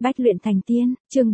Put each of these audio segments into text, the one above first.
Bách luyện thành tiên, chương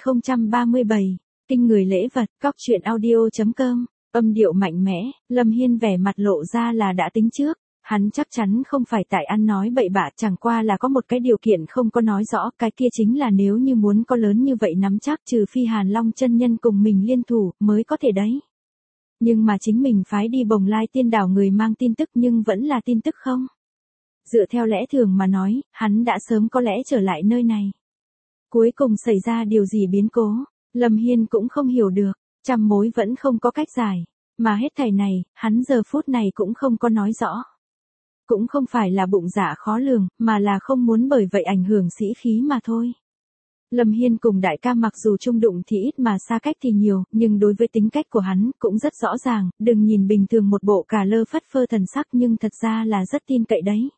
4037, kinh người lễ vật, cóc truyện audio.com, âm điệu mạnh mẽ, Lâm Hiên vẻ mặt lộ ra là đã tính trước, hắn chắc chắn không phải tại ăn nói bậy bạ, chẳng qua là có một cái điều kiện không có nói rõ, cái kia chính là nếu như muốn có lớn như vậy nắm chắc trừ phi Hàn Long chân nhân cùng mình liên thủ mới có thể đấy. Nhưng mà chính mình phái đi Bồng Lai Tiên Đảo người mang tin tức nhưng vẫn là tin tức không? Dựa theo lẽ thường mà nói, hắn đã sớm có lẽ trở lại nơi này. Cuối cùng xảy ra điều gì biến cố, Lâm Hiên cũng không hiểu được, trăm mối vẫn không có cách giải, mà hết thảy này, hắn giờ phút này cũng không có nói rõ. Cũng không phải là bụng dạ khó lường, mà là không muốn bởi vậy ảnh hưởng sĩ khí mà thôi. Lâm Hiên cùng đại ca mặc dù chung đụng thì ít mà xa cách thì nhiều, nhưng đối với tính cách của hắn cũng rất rõ ràng, đừng nhìn bình thường một bộ cà lơ phất phơ thần sắc nhưng thật ra là rất tin cậy đấy.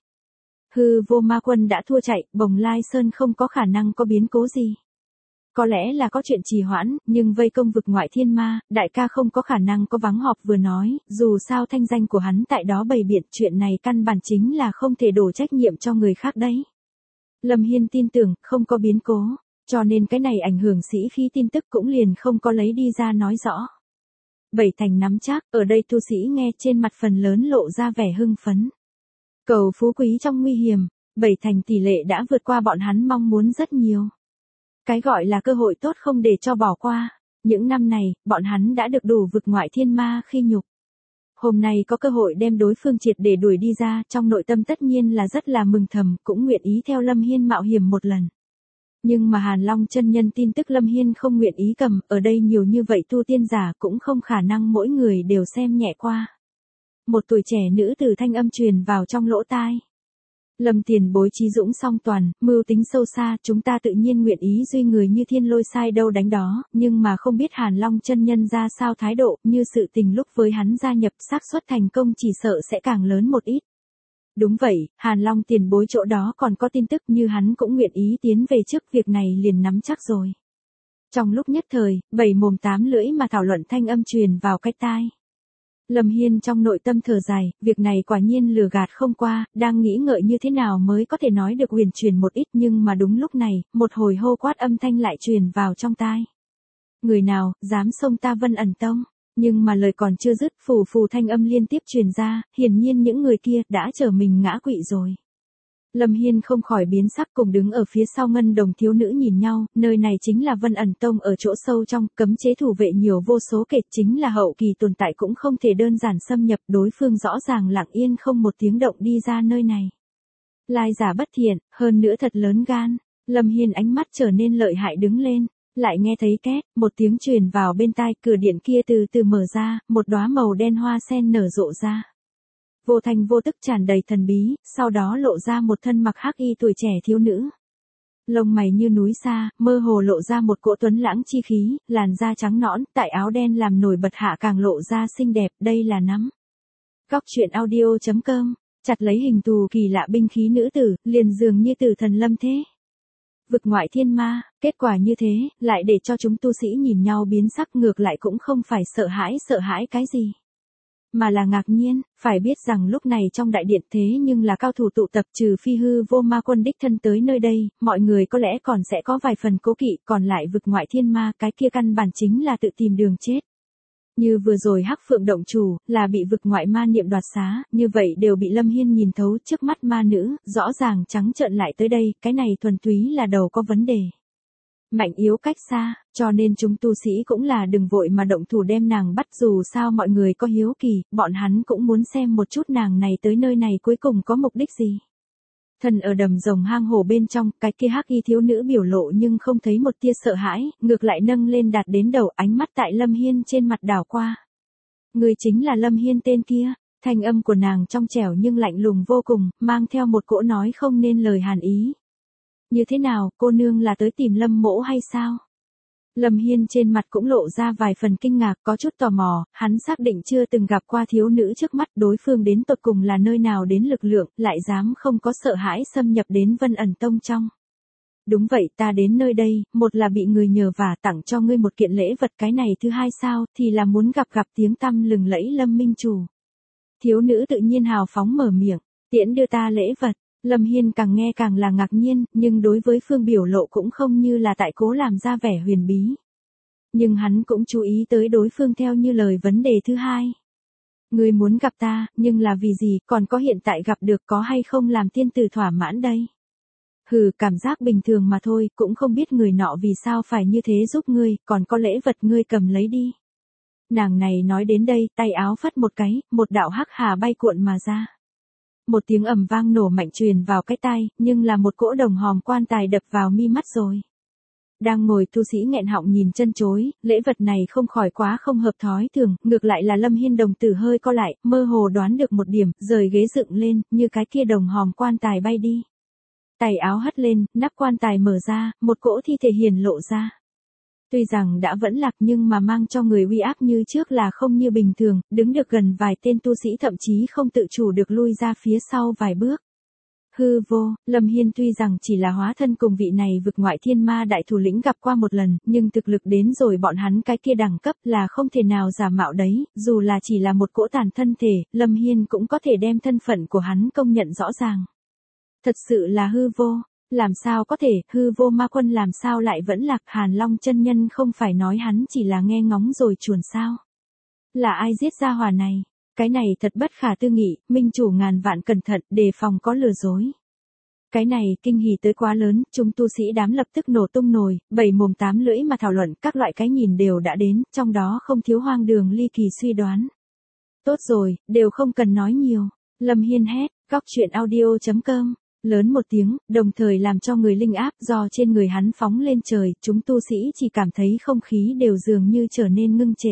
Hư vô ma quân đã thua chạy, Bồng Lai Sơn không có khả năng có biến cố gì. Có lẽ là có chuyện trì hoãn, nhưng vây công vực ngoại thiên ma, đại ca không có khả năng có vắng họp vừa nói, dù sao thanh danh của hắn tại đó bày biện, chuyện này căn bản chính là không thể đổ trách nhiệm cho người khác đấy. Lâm Hiên tin tưởng, không có biến cố, cho nên cái này ảnh hưởng sĩ khí tin tức cũng liền không có lấy đi ra nói rõ. Bảy thành nắm chắc, ở đây tu sĩ nghe trên mặt phần lớn lộ ra vẻ hưng phấn. Cầu phú quý trong nguy hiểm, bảy thành tỷ lệ đã vượt qua bọn hắn mong muốn rất nhiều. Cái gọi là cơ hội tốt không để cho bỏ qua, những năm này, bọn hắn đã được đủ vực ngoại thiên ma khi nhục. Hôm nay có cơ hội đem đối phương triệt để đuổi đi ra, trong nội tâm tất nhiên là rất là mừng thầm, cũng nguyện ý theo Lâm Hiên mạo hiểm một lần. Nhưng mà Hàn Long chân nhân tin tức Lâm Hiên không nguyện ý cầm, ở đây nhiều như vậy tu tiên giả cũng không khả năng mỗi người đều xem nhẹ qua. Một tuổi trẻ nữ tử thanh âm truyền vào trong lỗ tai. Lâm tiền bối trí dũng song toàn, mưu tính sâu xa, chúng ta tự nhiên nguyện ý duy người như thiên lôi sai đâu đánh đó, nhưng mà không biết Hàn Long chân nhân ra sao thái độ, như sự tình lúc với hắn gia nhập xác suất thành công chỉ sợ sẽ càng lớn một ít. Đúng vậy, Hàn Long tiền bối chỗ đó còn có tin tức như hắn cũng nguyện ý tiến về trước, việc này liền nắm chắc rồi. Trong lúc nhất thời, bảy mồm tám lưỡi mà thảo luận thanh âm truyền vào cái tai. Lâm Hiên trong nội tâm thở dài, việc này quả nhiên lừa gạt không qua, đang nghĩ ngợi như thế nào mới có thể nói được huyền truyền một ít, nhưng mà đúng lúc này, một hồi hô quát âm thanh lại truyền vào trong tai. Người nào, dám xông ta Vân Ẩn Tông, nhưng mà lời còn chưa dứt, phù phù thanh âm liên tiếp truyền ra, hiển nhiên những người kia đã trở mình ngã quỵ rồi. Lâm Hiên không khỏi biến sắc, cùng đứng ở phía sau ngân đồng thiếu nữ nhìn nhau, nơi này chính là Vân Ẩn Tông ở chỗ sâu trong, cấm chế thủ vệ nhiều vô số kể, chính là hậu kỳ tồn tại cũng không thể đơn giản xâm nhập, đối phương rõ ràng lặng yên không một tiếng động đi ra nơi này. Lai giả bất thiện, hơn nữa thật lớn gan, Lâm Hiên ánh mắt trở nên lợi hại đứng lên, lại nghe thấy két, một tiếng truyền vào bên tai, cửa điện kia từ từ mở ra, một đóa màu đen hoa sen nở rộ ra. Vô thanh vô tức tràn đầy thần bí, sau đó lộ ra một thân mặc hắc y tuổi trẻ thiếu nữ. Lông mày như núi xa, mơ hồ lộ ra một cỗ tuấn lãng chi khí, làn da trắng nõn, tại áo đen làm nổi bật hạ càng lộ ra xinh đẹp, đây là nắm. Cóc truyện audio.com, chặt lấy hình thù kỳ lạ binh khí nữ tử, liền dường như tử thần lâm thế. Vực ngoại thiên ma, kết quả như thế, lại để cho chúng tu sĩ nhìn nhau biến sắc, ngược lại cũng không phải sợ hãi cái gì. Mà là ngạc nhiên, phải biết rằng lúc này trong đại điện thế nhưng là cao thủ tụ tập, trừ phi hư vô ma quân đích thân tới nơi đây, mọi người có lẽ còn sẽ có vài phần cố kỵ, còn lại vực ngoại thiên ma, cái kia căn bản chính là tự tìm đường chết. Như vừa rồi Hắc Phượng động chủ, là bị vực ngoại ma niệm đoạt xá, như vậy đều bị Lâm Hiên nhìn thấu, trước mắt ma nữ, rõ ràng trắng trợn lại tới đây, cái này thuần túy là đầu có vấn đề. Mạnh yếu cách xa, cho nên chúng tu sĩ cũng là đừng vội mà động thủ đem nàng bắt, dù sao mọi người có hiếu kỳ, bọn hắn cũng muốn xem một chút nàng này tới nơi này cuối cùng có mục đích gì. Thần ở đầm rồng hang hổ bên trong, cái kia hắc y thiếu nữ biểu lộ nhưng không thấy một tia sợ hãi, ngược lại nâng lên đạt đến đầu, ánh mắt tại Lâm Hiên trên mặt đảo qua. Người chính là Lâm Hiên tên kia, thanh âm của nàng trong trẻo nhưng lạnh lùng vô cùng, mang theo một cỗ nói không nên lời hàn ý. Như thế nào, cô nương là tới tìm Lâm mỗ hay sao? Lâm Hiên trên mặt cũng lộ ra vài phần kinh ngạc, có chút tò mò, hắn xác định chưa từng gặp qua thiếu nữ trước mắt, đối phương đến tột cùng là nơi nào đến lực lượng, lại dám không có sợ hãi xâm nhập đến Vân Ẩn Tông trong. Đúng vậy, ta đến nơi đây, một là bị người nhờ vả tặng cho ngươi một kiện lễ vật, cái này thứ hai sao, thì là muốn gặp tiếng tăm lừng lẫy Lâm minh chủ. Thiếu nữ tự nhiên hào phóng mở miệng, tiễn đưa ta lễ vật. Lâm Hiên càng nghe càng là ngạc nhiên, nhưng đối với Phương biểu lộ cũng không như là tại cố làm ra vẻ huyền bí. Nhưng hắn cũng chú ý tới đối phương theo như lời vấn đề thứ hai. Ngươi muốn gặp ta, nhưng là vì gì, còn có hiện tại gặp được có hay không làm tiên tử thỏa mãn đây? Hừ, cảm giác bình thường mà thôi, cũng không biết người nọ vì sao phải như thế giúp ngươi, còn có lễ vật ngươi cầm lấy đi. Nàng này nói đến đây, tay áo phất một cái, một đạo hắc hà bay cuộn mà ra. Một tiếng ầm vang nổ mạnh truyền vào cái tai, nhưng là một cỗ đồng hòm quan tài đập vào mi mắt rồi. Đang ngồi tu sĩ nghẹn họng nhìn chân chối, lễ vật này không khỏi quá không hợp thói thường, ngược lại là Lâm Hiên đồng tử hơi co lại, mơ hồ đoán được một điểm, rời ghế dựng lên, như cái kia đồng hòm quan tài bay đi. Tay áo hất lên, nắp quan tài mở ra, một cỗ thi thể hiển lộ ra. Tuy rằng đã vẫn lạc nhưng mà mang cho người uy áp như trước là không như bình thường, đứng được gần vài tên tu sĩ thậm chí không tự chủ được lui ra phía sau vài bước. Hư vô, Lâm Hiên tuy rằng chỉ là hóa thân cùng vị này vực ngoại thiên ma đại thủ lĩnh gặp qua một lần, nhưng thực lực đến rồi bọn hắn cái kia đẳng cấp là không thể nào giả mạo đấy, dù là chỉ là một cỗ tàn thân thể, Lâm Hiên cũng có thể đem thân phận của hắn công nhận rõ ràng. Thật sự là hư vô, làm sao có thể, hư vô ma quân làm sao lại vẫn lạc, Hàn Long chân nhân không phải nói hắn chỉ là nghe ngóng rồi chuồn sao. Là ai giết ra hỏa này? Cái này thật bất khả tư nghị, minh chủ ngàn vạn cẩn thận, đề phòng có lừa dối. Cái này kinh hỉ tới quá lớn, chúng tu sĩ đám lập tức nổ tung nồi, bảy mồm tám lưỡi mà thảo luận, các loại cái nhìn đều đã đến, trong đó không thiếu hoang đường ly kỳ suy đoán. Tốt rồi, đều không cần nói nhiều. Lâm Hiên hét, góc truyện audio.com, lớn một tiếng, đồng thời làm cho người linh áp do trên người hắn phóng lên trời, chúng tu sĩ chỉ cảm thấy không khí đều dường như trở nên ngưng trệ.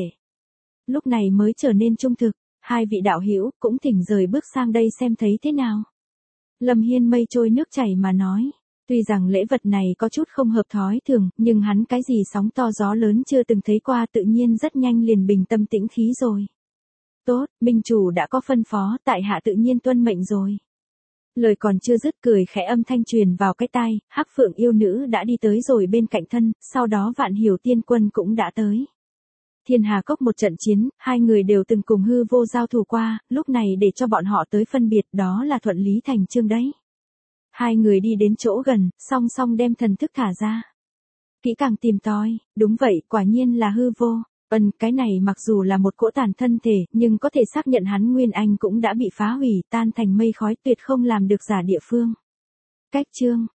Lúc này mới trở nên trung thực. Hai vị đạo hữu cũng thỉnh rời bước sang đây xem thấy thế nào. Lâm Hiên mây trôi nước chảy mà nói. Tuy rằng lễ vật này có chút không hợp thói thường, nhưng hắn cái gì sóng to gió lớn chưa từng thấy qua tự nhiên rất nhanh liền bình tâm tĩnh khí rồi. Tốt, minh chủ đã có phân phó, tại hạ tự nhiên tuân mệnh rồi. Lời còn chưa dứt cười khẽ âm thanh truyền vào cái tai, Hắc Phượng yêu nữ đã đi tới rồi bên cạnh thân, sau đó Vạn Hiểu Tiên Quân cũng đã tới. Thiên Hà Cốc một trận chiến, hai người đều từng cùng hư vô giao thủ qua, lúc này để cho bọn họ tới phân biệt đó là thuận lý thành chương đấy. Hai người đi đến chỗ gần, song song đem thần thức thả ra. Kỹ càng tìm tòi, đúng vậy, quả nhiên là hư vô. Cái này mặc dù là một cỗ tàn thân thể, nhưng có thể xác nhận hắn nguyên anh cũng đã bị phá hủy, tan thành mây khói, tuyệt không làm được giả địa phương. Cách chương